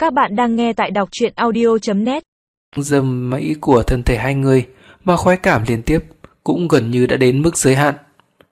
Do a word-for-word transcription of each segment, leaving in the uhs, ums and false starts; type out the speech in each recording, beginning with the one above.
Các bạn đang nghe tại đọc truyện audio chấm net. Dầm mãy của thân thể hai người mà khoái cảm liên tiếp cũng gần như đã đến mức giới hạn.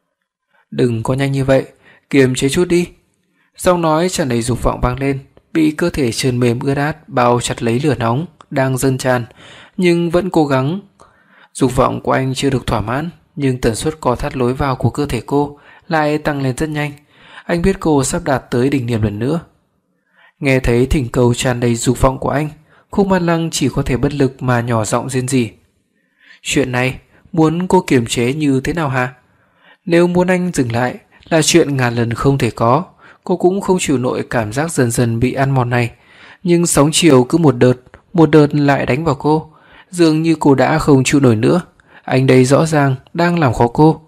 Đừng có nhanh như vậy, kiềm chế chút đi. Giọng nói tràn đầy dục vọng vang lên, bị cơ thể trơn mềm ướt át bao chặt lấy lửa nóng đang dâng tràn, nhưng vẫn cố gắng. Dục vọng của anh chưa được thỏa mãn, nhưng tần suất co thắt lối vào của cơ thể cô lại tăng lên rất nhanh. Anh biết cô sắp đạt tới đỉnh điểm lần nữa. Nghe thấy thỉnh cầu tràn đầy dục vọng của anh, Khúc Man Lăng chỉ có thể bất lực mà nhỏ giọng rên rỉ. Chuyện này muốn cô kiềm chế như thế nào hả? Nếu muốn anh dừng lại là chuyện ngàn lần không thể có. Cô cũng không chịu nổi cảm giác dần dần bị ăn mòn này. Nhưng sóng chiều cứ một đợt, một đợt lại đánh vào cô. Dường như cô đã không chịu nổi nữa. Anh đây rõ ràng đang làm khó cô.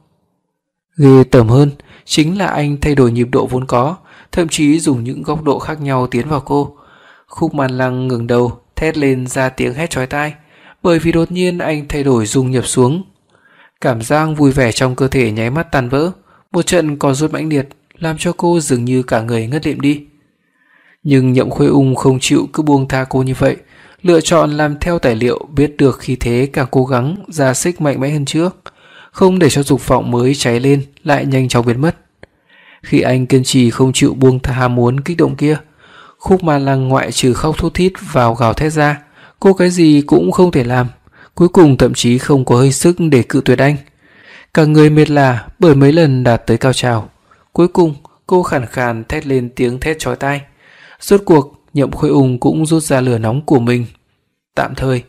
Ghê tởm hơn chính là anh thay đổi nhịp độ vốn có, thậm chí dùng những góc độ khác nhau tiến vào cô. Khúc Man Lăng ngẩng đầu, thét lên ra tiếng hét chói tai, bởi vì đột nhiên anh thay đổi dung nhập xuống. Cảm giác vui vẻ trong cơ thể nháy mắt tan vỡ, một trận còn rút mãnh liệt làm cho cô dường như cả người ngất lịm đi. Nhưng Nhậm Khuê Ung không chịu cứ buông tha cô như vậy, lựa chọn làm theo tài liệu, biết được khi thế càng cố gắng ra sức mạnh mẽ hơn trước, không để cho dục vọng mới cháy lên lại nhanh chóng biến mất. Khi anh kiên trì không chịu buông tha ham muốn kích động kia, Khúc Man Lăng ngoại trừ khóc thút thít vào gào thét ra, cô cái gì cũng không thể làm, cuối cùng thậm chí không có hơi sức để cự tuyệt anh. Cả người mệt lả bởi mấy lần đạt tới cao trào. Cuối cùng cô khàn khàn thét lên tiếng thét chói tai. Rốt cuộc Nhậm Khuê Ung cũng rút ra lửa nóng của mình. Tạm thời.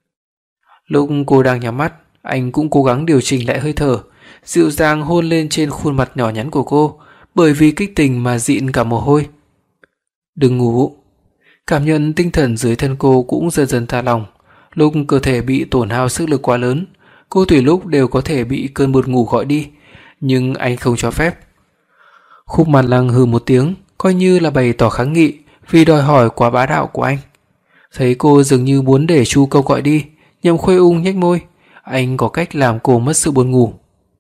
Lúc cô đang nhắm mắt, anh cũng cố gắng điều chỉnh lại hơi thở, dịu dàng hôn lên trên khuôn mặt nhỏ nhắn của cô, bởi vì kích tình mà dịn cả mồ hôi. Đừng ngủ. Cảm nhận tinh thần dưới thân cô cũng dần dần thả lỏng. Lúc cơ thể bị tổn hao sức lực quá lớn, cô tùy lúc đều có thể bị cơn buồn ngủ gọi đi, nhưng anh không cho phép. Khúc Man Lăng hừ một tiếng, coi như là bày tỏ kháng nghị vì đòi hỏi quá bá đạo của anh. Thấy cô dường như muốn để Chu Câu gọi đi, Nhậm Khuê Ung nhếch môi, anh có cách làm cô mất sự buồn ngủ.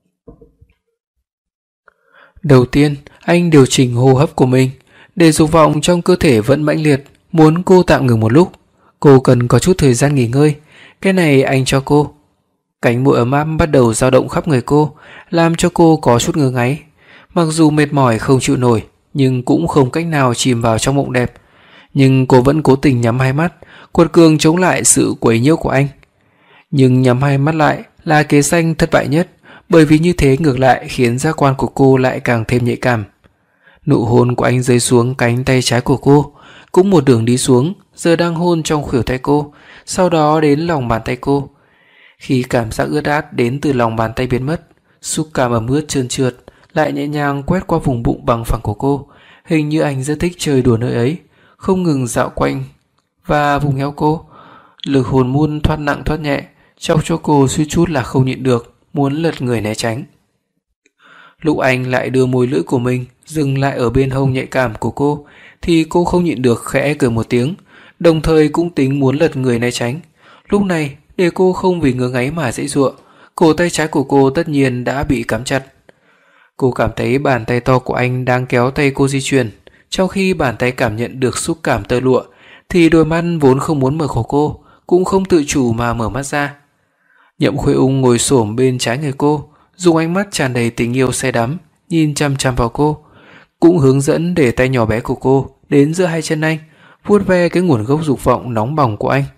Đầu tiên, anh điều chỉnh hô hấp của mình, để dục vọng trong cơ thể vẫn mãnh liệt, muốn cô tạm ngừng một lúc. Cô cần có chút thời gian nghỉ ngơi, cái này anh cho cô. Cánh môi ấm áp bắt đầu dao động khắp người cô, làm cho cô có chút ngứa ngáy. Mặc dù mệt mỏi không chịu nổi, nhưng cũng không cách nào chìm vào trong mộng đẹp. Nhưng cô vẫn cố tình nhắm hai mắt, quật cường chống lại sự quấy nhiễu của anh. Nhưng nhắm hai mắt lại là kế sách thất bại nhất, bởi vì như thế ngược lại khiến giác quan của cô lại càng thêm nhạy cảm. Nụ hôn của anh rơi xuống cánh tay trái của cô, cũng một đường đi xuống, giờ đang hôn trong khuỷu tay cô, sau đó đến lòng bàn tay cô. Khi cảm giác ướt át đến từ lòng bàn tay biến mất, xúc cảm ẩm ướt trơn trượt lại nhẹ nhàng quét qua vùng bụng bằng phẳng của cô. Hình như anh rất thích chơi đùa nơi ấy, không ngừng dạo quanh và vùng eo cô. Lực hồn muôn thoát nặng thoát nhẹ, chọc cho cô suýt chút là không nhịn được, muốn lật người né tránh. Lúc anh lại đưa môi lưỡi của mình dừng lại ở bên hông nhạy cảm của cô, thì cô không nhịn được khẽ cười một tiếng, đồng thời cũng tính muốn lật người né tránh. Lúc này, để cô không vì ngứa ngáy mà giãy giụa, cổ tay trái của cô tất nhiên đã bị cắm chặt. Cô cảm thấy bàn tay to của anh đang kéo tay cô di chuyển, trong khi bàn tay cảm nhận được xúc cảm tơ lụa, thì đôi mắt vốn không muốn mở của cô cũng không tự chủ mà mở mắt ra. Nhậm Khuê Ung ngồi xổm bên trái người cô, dùng ánh mắt tràn đầy tình yêu say đắm nhìn chăm chăm vào cô, cũng hướng dẫn để tay nhỏ bé của cô đến giữa hai chân anh, vuốt ve cái nguồn gốc dục vọng nóng bỏng của anh.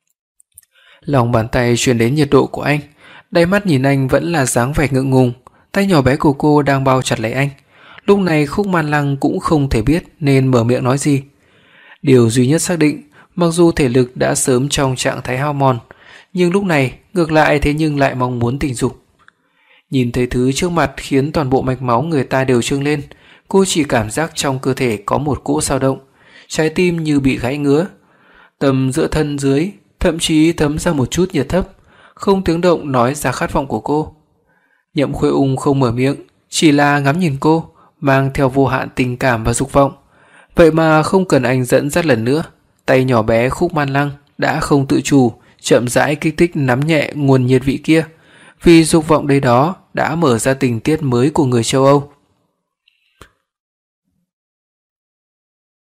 Lòng bàn tay truyền đến nhiệt độ của anh, đáy mắt nhìn anh vẫn là dáng vẻ ngượng ngùng, tay nhỏ bé của cô đang bao chặt lấy anh. Lúc này Khúc Man Lăng cũng không thể biết nên mở miệng nói gì. Điều duy nhất xác định, mặc dù thể lực đã sớm trong trạng thái hao mòn, nhưng lúc này ngược lại thế nhưng lại mong muốn tình dục. Nhìn thấy thứ trước mặt khiến toàn bộ mạch máu người ta đều trương lên, cô chỉ cảm giác trong cơ thể có một cỗ dao động, trái tim như bị gãy ngứa. Tầm giữa thân dưới thậm chí thấm ra một chút nhiệt thấp, không tiếng động nói ra khát vọng của cô. Nhậm Khuê Ung không mở miệng, chỉ là ngắm nhìn cô, mang theo vô hạn tình cảm và dục vọng. Vậy mà không cần anh dẫn dắt lần nữa, tay nhỏ bé Khúc Man Lăng đã không tự chủ chậm rãi kích thích nắm nhẹ nguồn nhiệt vị kia, vì dục vọng đây đó đã mở ra tình tiết mới của người châu Âu.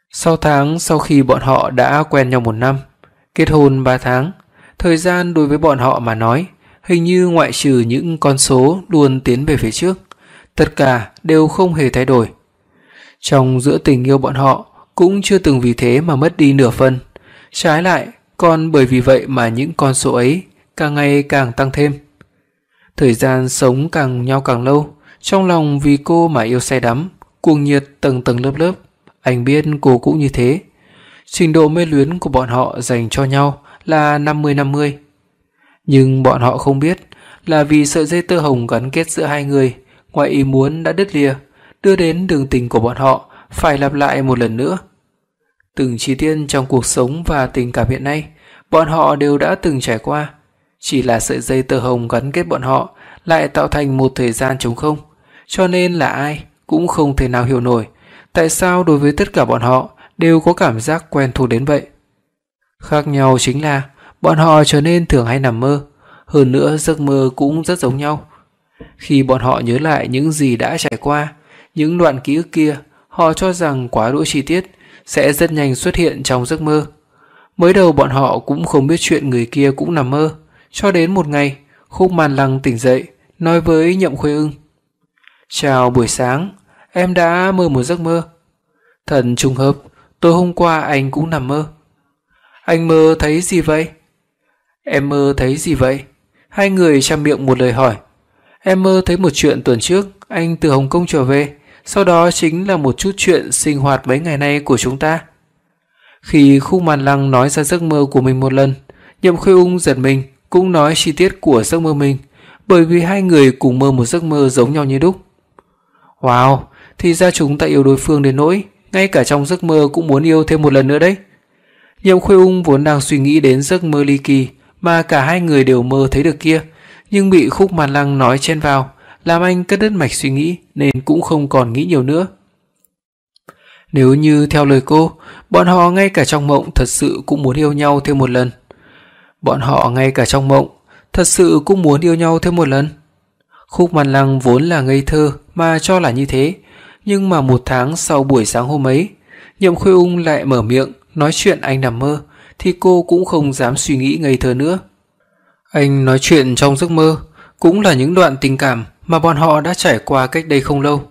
Sáu tháng sau khi bọn họ đã quen nhau một năm, kết hôn ba tháng, thời gian đối với bọn họ mà nói, hình như ngoại trừ những con số luôn tiến về phía trước, tất cả đều không hề thay đổi. Trong giữa tình yêu bọn họ cũng chưa từng vì thế mà mất đi nửa phần, trái lại còn bởi vì vậy mà những con số ấy càng ngày càng tăng thêm. Thời gian sống càng nhau càng lâu, trong lòng vì cô mà yêu say đắm, cuồng nhiệt tầng tầng lớp lớp. Anh biết cô cũng như thế. Trình độ mê luyến của bọn họ dành cho nhau là năm mươi năm mươi. Nhưng bọn họ không biết là vì sợi dây tơ hồng gắn kết giữa hai người ngoài ý muốn đã đứt lìa, đưa đến đường tình của bọn họ phải lặp lại một lần nữa. Từng chi tiết trong cuộc sống và tình cảm hiện nay, bọn họ đều đã từng trải qua. Chỉ là sợi dây tơ hồng gắn kết bọn họ lại tạo thành một thời gian trống không, cho nên là ai cũng không thể nào hiểu nổi tại sao đối với tất cả bọn họ đều có cảm giác quen thuộc đến vậy. Khác nhau chính là bọn họ trở nên thường hay nằm mơ, hơn nữa giấc mơ cũng rất giống nhau. Khi bọn họ nhớ lại những gì đã trải qua, những đoạn ký ức kia, họ cho rằng quá đỗi chi tiết sẽ rất nhanh xuất hiện trong giấc mơ. Mới đầu bọn họ cũng không biết chuyện người kia cũng nằm mơ, cho đến một ngày, Khúc Màn Lăng tỉnh dậy, nói với Nhậm Khuê Ưng: "Chào buổi sáng, em đã mơ một giấc mơ. Thật trùng hợp, tối hôm qua anh cũng nằm mơ." "Anh mơ thấy gì vậy?" "Em mơ thấy gì vậy?" Hai người chăm miệng một lời hỏi. "Em mơ thấy một chuyện tuần trước anh từ Hồng Kông trở về, sau đó chính là một chút chuyện sinh hoạt mấy ngày nay của chúng ta." Khi Khúc Màn Lăng nói ra giấc mơ của mình một lần, Nhậm Khuê Ung giật mình cũng nói chi tiết của giấc mơ mình, bởi vì hai người cùng mơ một giấc mơ giống nhau như đúc. "Wow, thì ra chúng ta yêu đối phương đến nỗi ngay cả trong giấc mơ cũng muốn yêu thêm một lần nữa đấy." Nhậm Khuê Ung vốn đang suy nghĩ đến giấc mơ ly kỳ mà cả hai người đều mơ thấy được kia, nhưng bị Khúc Màn Lăng nói chen vào, làm anh cắt đứt mạch suy nghĩ nên cũng không còn nghĩ nhiều nữa. Nếu như theo lời cô, bọn họ ngay cả trong mộng thật sự cũng muốn yêu nhau thêm một lần. Bọn họ ngay cả trong mộng thật sự cũng muốn yêu nhau thêm một lần. Khúc Màn Lăng vốn là ngây thơ mà cho là như thế, nhưng mà một tháng sau buổi sáng hôm ấy, Nhậm Khuê Ung lại mở miệng nói chuyện anh nằm mơ, thì cô cũng không dám suy nghĩ ngây thơ nữa. Anh nói chuyện trong giấc mơ cũng là những đoạn tình cảm mà bọn họ đã trải qua cách đây không lâu.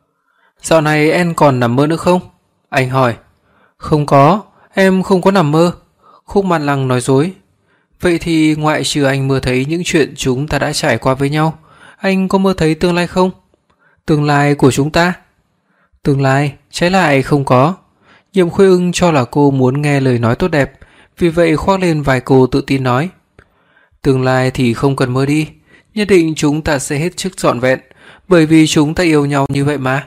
"Dạo này em còn nằm mơ nữa không?" anh hỏi. "Không có, em không có nằm mơ." Khúc Màn Lăng nói dối. "Vậy thì ngoại trừ anh mơ thấy những chuyện chúng ta đã trải qua với nhau, anh có mơ thấy tương lai không?" "Tương lai của chúng ta?" "Tương lai, trái lại không có." Nhậm Khuê Ưng cho là cô muốn nghe lời nói tốt đẹp, vì vậy khoác lên vài cô tự tin nói: "Tương lai thì không cần mơ đi, nhất định chúng ta sẽ hết sức trọn vẹn, bởi vì chúng ta yêu nhau như vậy mà."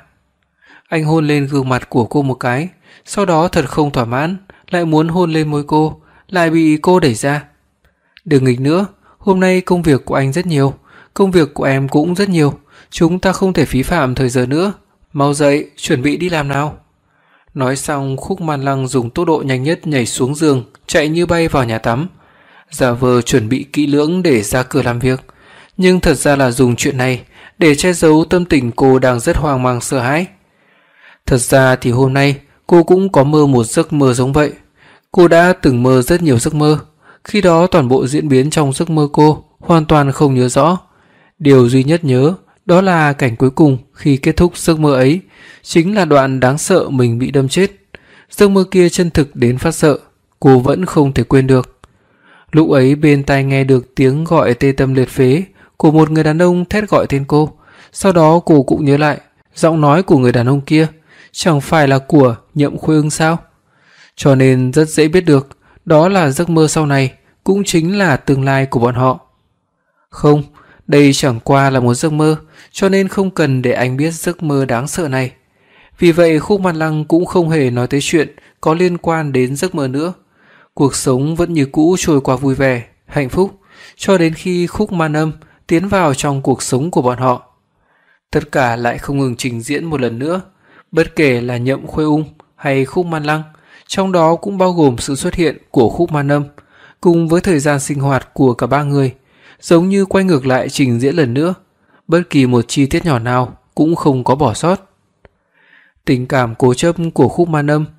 Anh hôn lên gương mặt của cô một cái, sau đó thật không thỏa mãn, lại muốn hôn lên môi cô, lại bị cô đẩy ra. "Đừng nghịch nữa, hôm nay công việc của anh rất nhiều, công việc của em cũng rất nhiều, chúng ta không thể phí phạm thời giờ nữa, mau dậy, chuẩn bị đi làm nào." Nói xong, Khúc Màn Lăng dùng tốc độ nhanh nhất nhảy xuống giường, chạy như bay vào nhà tắm, giả vờ chuẩn bị kỹ lưỡng để ra cửa làm việc, nhưng thật ra là dùng chuyện này để che giấu tâm tình cô đang rất hoang mang sợ hãi. Thật ra thì hôm nay cô cũng có mơ một giấc mơ giống vậy. Cô đã từng mơ rất nhiều giấc mơ, khi đó toàn bộ diễn biến trong giấc mơ cô hoàn toàn không nhớ rõ. Điều duy nhất nhớ đó là cảnh cuối cùng khi kết thúc giấc mơ ấy, chính là đoạn đáng sợ mình bị đâm chết. Giấc mơ kia chân thực đến phát sợ, cô vẫn không thể quên được. Lúc ấy bên tai nghe được tiếng gọi tê tâm liệt phế của một người đàn ông thét gọi tên cô, sau đó cô cũng nhớ lại giọng nói của người đàn ông kia chẳng phải là của Nhậm Khuê Ưng sao? Cho nên rất dễ biết được đó là giấc mơ sau này, cũng chính là tương lai của bọn họ. Không, đây chẳng qua là một giấc mơ, cho nên không cần để anh biết giấc mơ đáng sợ này. Vì vậy Khúc Màn Lăng cũng không hề nói tới chuyện có liên quan đến giấc mơ nữa. Cuộc sống vẫn như cũ trôi qua vui vẻ, hạnh phúc, cho đến khi Khúc Màn Âm tiến vào trong cuộc sống của bọn họ. Tất cả lại không ngừng trình diễn một lần nữa, bất kể là Nhậm Khuê Ung hay Khúc Màn Lăng, trong đó cũng bao gồm sự xuất hiện của Khúc Màn Âm, cùng với thời gian sinh hoạt của cả ba người, giống như quay ngược lại trình diễn lần nữa, bất kỳ một chi tiết nhỏ nào cũng không có bỏ sót. Tình cảm cố chấp của Khúc Màn Âm,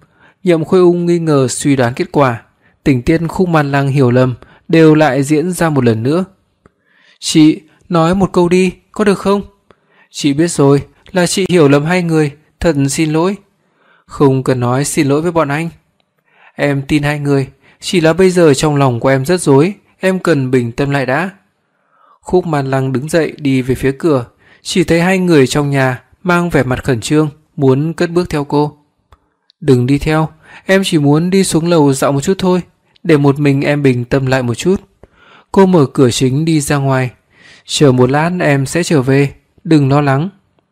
Nhậm Khôi Ung nghi ngờ suy đoán kết quả, tình tiết Khúc Man Lăng hiểu lầm đều lại diễn ra một lần nữa. "Chị, nói một câu đi, có được không?" "Chị biết rồi, là chị hiểu lầm hai người, thật xin lỗi." "Không cần nói xin lỗi với bọn anh. Em tin hai người, chỉ là bây giờ trong lòng của em rất rối, em cần bình tâm lại đã." Khúc Man Lăng đứng dậy đi về phía cửa, chỉ thấy hai người trong nhà mang vẻ mặt khẩn trương, muốn cất bước theo cô. "Đừng đi theo, em chỉ muốn đi xuống lầu dạo một chút thôi, để một mình em bình tâm lại một chút." Cô mở cửa chính đi ra ngoài. "Chờ một lát em sẽ trở về, đừng lo lắng."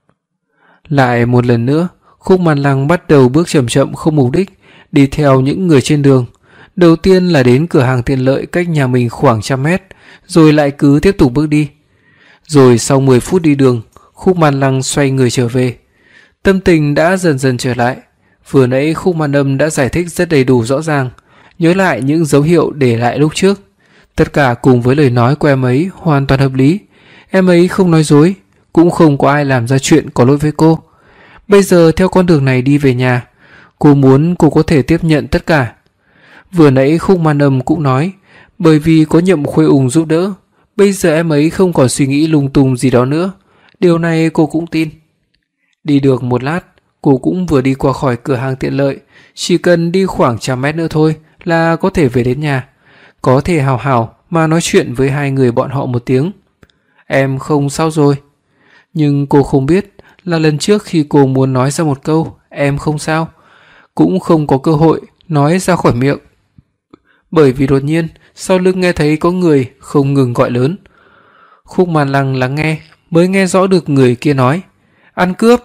Lại một lần nữa, Khúc Man Lăng bắt đầu bước chậm chậm không mục đích, đi theo những người trên đường. Đầu tiên là đến cửa hàng tiện lợi cách nhà mình khoảng trăm mét, rồi lại cứ tiếp tục bước đi. Rồi sau mười phút đi đường, Khúc Man Lăng xoay người trở về. Tâm tình đã dần dần trở lại. Vừa nãy Khúc Man Âm đã giải thích rất đầy đủ rõ ràng, nhớ lại những dấu hiệu để lại lúc trước. Tất cả cùng với lời nói của em ấy hoàn toàn hợp lý. Em ấy không nói dối, cũng không có ai làm ra chuyện có lỗi với cô. Bây giờ theo con đường này đi về nhà, cô muốn cô có thể tiếp nhận tất cả. Vừa nãy Khúc Man Âm cũng nói, bởi vì có Nhậm Khôi Ung giúp đỡ, bây giờ em ấy không còn suy nghĩ lung tung gì đó nữa. Điều này cô cũng tin. Đi được một lát, cô cũng vừa đi qua khỏi cửa hàng tiện lợi, chỉ cần đi khoảng trăm mét nữa thôi là có thể về đến nhà. Có thể hào hào mà nói chuyện với hai người bọn họ một tiếng. "Em không sao rồi." Nhưng cô không biết là lần trước khi cô muốn nói ra một câu "em không sao", cũng không có cơ hội nói ra khỏi miệng. Bởi vì đột nhiên sau lưng nghe thấy có người không ngừng gọi lớn. Khúc Man Lăng lắng nghe mới nghe rõ được người kia nói "Ăn cướp."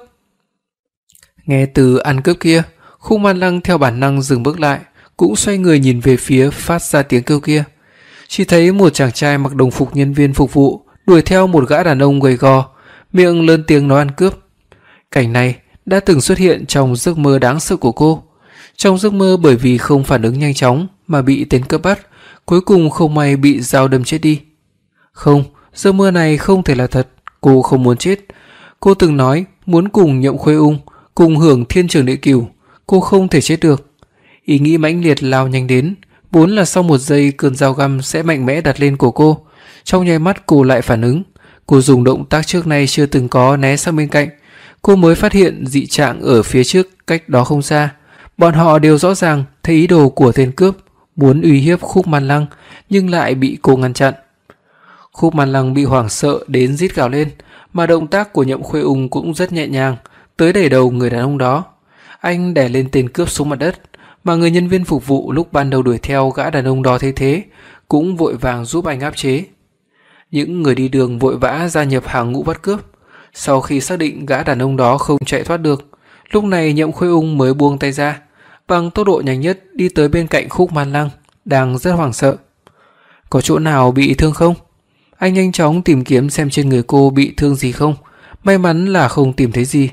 Nghe từ "ăn cướp" kia, Khúc Man Lăng theo bản năng dừng bước lại, cũng xoay người nhìn về phía phát ra tiếng kêu kia. Chỉ thấy một chàng trai mặc đồng phục nhân viên phục vụ đuổi theo một gã đàn ông gầy gò, miệng lớn tiếng nói "ăn cướp." Cảnh này đã từng xuất hiện trong giấc mơ đáng sợ của cô. Trong giấc mơ, bởi vì không phản ứng nhanh chóng mà bị tên cướp bắt, cuối cùng không may bị dao đâm chết đi. Không, giấc mơ này không thể là thật, cô không muốn chết. Cô từng nói muốn cùng Nhậm Khôi Ung cùng hưởng thiên trường địa cửu, cô không thể chết được. Ý nghĩ mãnh liệt lao nhanh đến, vốn là sau một giây cơn dao găm sẽ mạnh mẽ đặt lên cổ cô. Trong nháy mắt cô lại phản ứng, cô dùng động tác trước nay chưa từng có né sang bên cạnh. Cô mới phát hiện dị trạng ở phía trước cách đó không xa. Bọn họ đều rõ ràng thấy ý đồ của tên cướp, muốn uy hiếp Khúc Man Lăng nhưng lại bị cô ngăn chặn. Khúc Man Lăng bị hoảng sợ đến rít gào lên, mà động tác của Nhậm Khôi Ung cũng rất nhẹ nhàng, tới đẩy đầu người đàn ông đó. Anh đè lên tên cướp xuống mặt đất, mà người nhân viên phục vụ lúc ban đầu đuổi theo gã đàn ông đó thấy thế, cũng vội vàng giúp anh áp chế. Những người đi đường vội vã gia nhập hàng ngũ bắt cướp. Sau khi xác định gã đàn ông đó không chạy thoát được, lúc này Nhậm Khôi Ung mới buông tay ra, bằng tốc độ nhanh nhất đi tới bên cạnh Khúc Man Lăng, đang rất hoảng sợ. "Có chỗ nào bị thương không?" Anh nhanh chóng tìm kiếm xem trên người cô bị thương gì không. May mắn là không tìm thấy gì.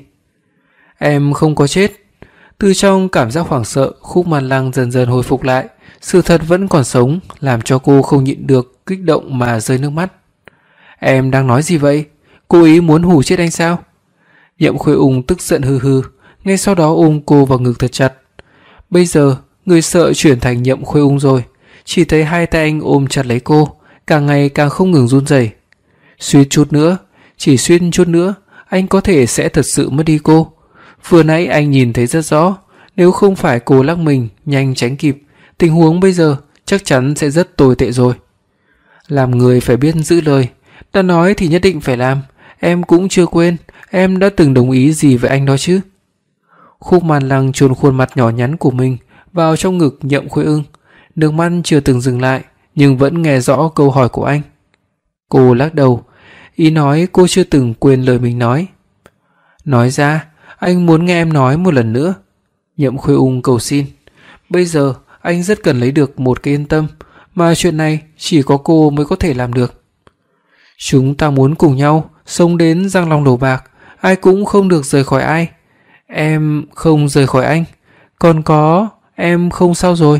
"Em không có chết." Từ trong cảm giác hoảng sợ, Khúc Man Lăng dần dần hồi phục lại, sự thật vẫn còn sống, làm cho cô không nhịn được kích động mà rơi nước mắt. "Em đang nói gì vậy? Cô ý muốn hù chết anh sao?" Nhậm Khôi Ung tức giận hừ hừ, ngay sau đó ôm cô vào ngực thật chặt. Bây giờ người sợ chuyển thành Nhậm Khôi Ung rồi, chỉ thấy hai tay anh ôm chặt lấy cô, càng ngày càng không ngừng run rẩy. Suýt chút nữa, chỉ suýt chút nữa, anh có thể sẽ thật sự mất đi cô. Vừa nãy anh nhìn thấy rất rõ, nếu không phải cô lắc mình nhanh tránh kịp, tình huống bây giờ chắc chắn sẽ rất tồi tệ rồi. Làm người phải biết giữ lời, đã nói thì nhất định phải làm. Em cũng chưa quên, em đã từng đồng ý gì với anh đó chứ. Khúc Man Lăng chôn khuôn mặt nhỏ nhắn của mình vào trong ngực Nhậm Khôi Ung, nước mắt chưa từng dừng lại, nhưng vẫn nghe rõ câu hỏi của anh. Cô lắc đầu, ý nói cô chưa từng quên lời mình nói. "Nói ra, anh muốn nghe em nói một lần nữa." Nhậm Khôi Ung cầu xin. Bây giờ anh rất cần lấy được một cái yên tâm, mà chuyện này chỉ có cô mới có thể làm được. "Chúng ta muốn cùng nhau sống đến răng long đầu bạc, ai cũng không được rời khỏi ai. Em không rời khỏi anh, còn có em không sao rồi."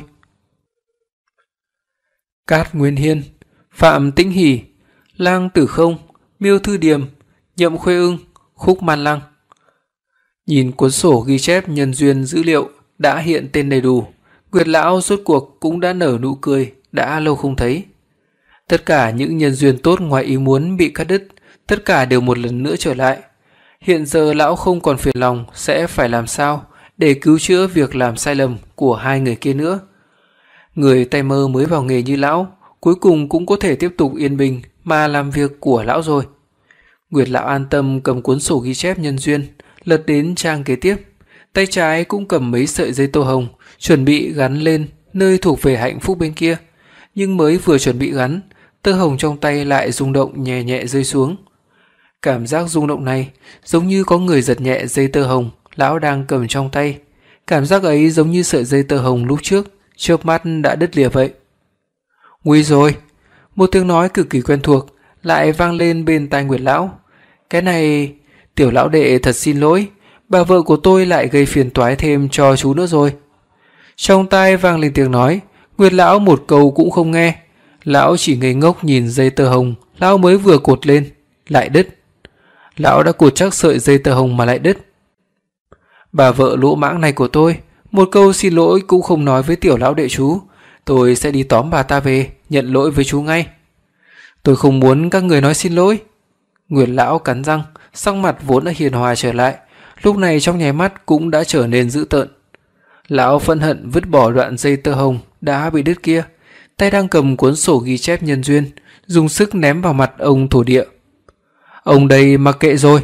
Cát Nguyên Hiên, Phạm Tĩnh Hỷ, Lang Tử Không, Miêu Thư Điềm, Nhậm Khôi Ung, Khúc Man Lăng. Nhìn cuốn sổ ghi chép nhân duyên dữ liệu, đã hiện tên đầy đủ. Nguyệt lão rốt cuộc cũng đã nở nụ cười, đã lâu không thấy. Tất cả những nhân duyên tốt ngoài ý muốn bị cắt đứt, tất cả đều một lần nữa trở lại. Hiện giờ lão không còn phiền lòng sẽ phải làm sao để cứu chữa việc làm sai lầm của hai người kia nữa. Người tay mơ mới vào nghề như lão, cuối cùng cũng có thể tiếp tục yên bình mà làm việc của lão rồi. Nguyệt lão an tâm cầm cuốn sổ ghi chép nhân duyên, lật đến trang kế tiếp. Tay trái cũng cầm mấy sợi dây tô hồng, chuẩn bị gắn lên nơi thuộc về hạnh phúc bên kia. Nhưng mới vừa chuẩn bị gắn, tơ hồng trong tay lại rung động nhẹ nhẹ rơi xuống. Cảm giác rung động này giống như có người giật nhẹ dây tơ hồng lão đang cầm trong tay. Cảm giác ấy giống như sợi dây tơ hồng lúc trước, chớp mắt đã đứt lìa vậy. Nguy rồi! Một tiếng nói cực kỳ quen thuộc lại vang lên bên tai Nguyệt lão. Cái này, tiểu lão đệ thật xin lỗi, bà vợ của tôi lại gây phiền toái thêm cho chú nữa rồi. Trong tai vang lên tiếng nói, Nguyệt lão một câu cũng không nghe. Lão chỉ ngây ngốc nhìn dây tơ hồng lão mới vừa cột lên, lại đứt. Lão đã cột chắc sợi dây tơ hồng mà lại đứt. Bà vợ lỗ mãng này của tôi, một câu xin lỗi cũng không nói với tiểu lão đệ chú. Tôi sẽ đi tóm bà ta về, nhận lỗi với chú ngay. Tôi không muốn các người nói xin lỗi. Nguyệt lão cắn răng, sắc mặt vốn đã hiền hòa trở lại, lúc này trong nháy mắt cũng đã trở nên dữ tợn. Lão phẫn hận vứt bỏ đoạn dây tơ hồng đã bị đứt kia, tay đang cầm cuốn sổ ghi chép nhân duyên, dùng sức ném vào mặt ông thổ địa. Ông đây mặc kệ rồi.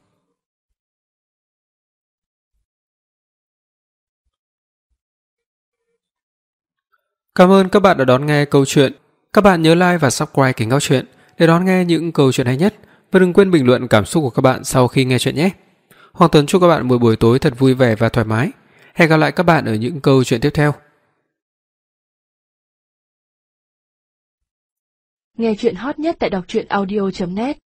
Cảm ơn các bạn đã đón nghe câu chuyện. Các bạn nhớ like và subscribe kênh Ngóc Chuyện để đón nghe những câu chuyện hay nhất, và đừng quên bình luận cảm xúc của các bạn sau khi nghe chuyện nhé. Hoàng Tuấn chúc các bạn một buổi tối thật vui vẻ và thoải mái. Hẹn gặp lại các bạn ở những câu chuyện tiếp theo. Nghe chuyện hot nhất tại đọc truyện audio chấm net.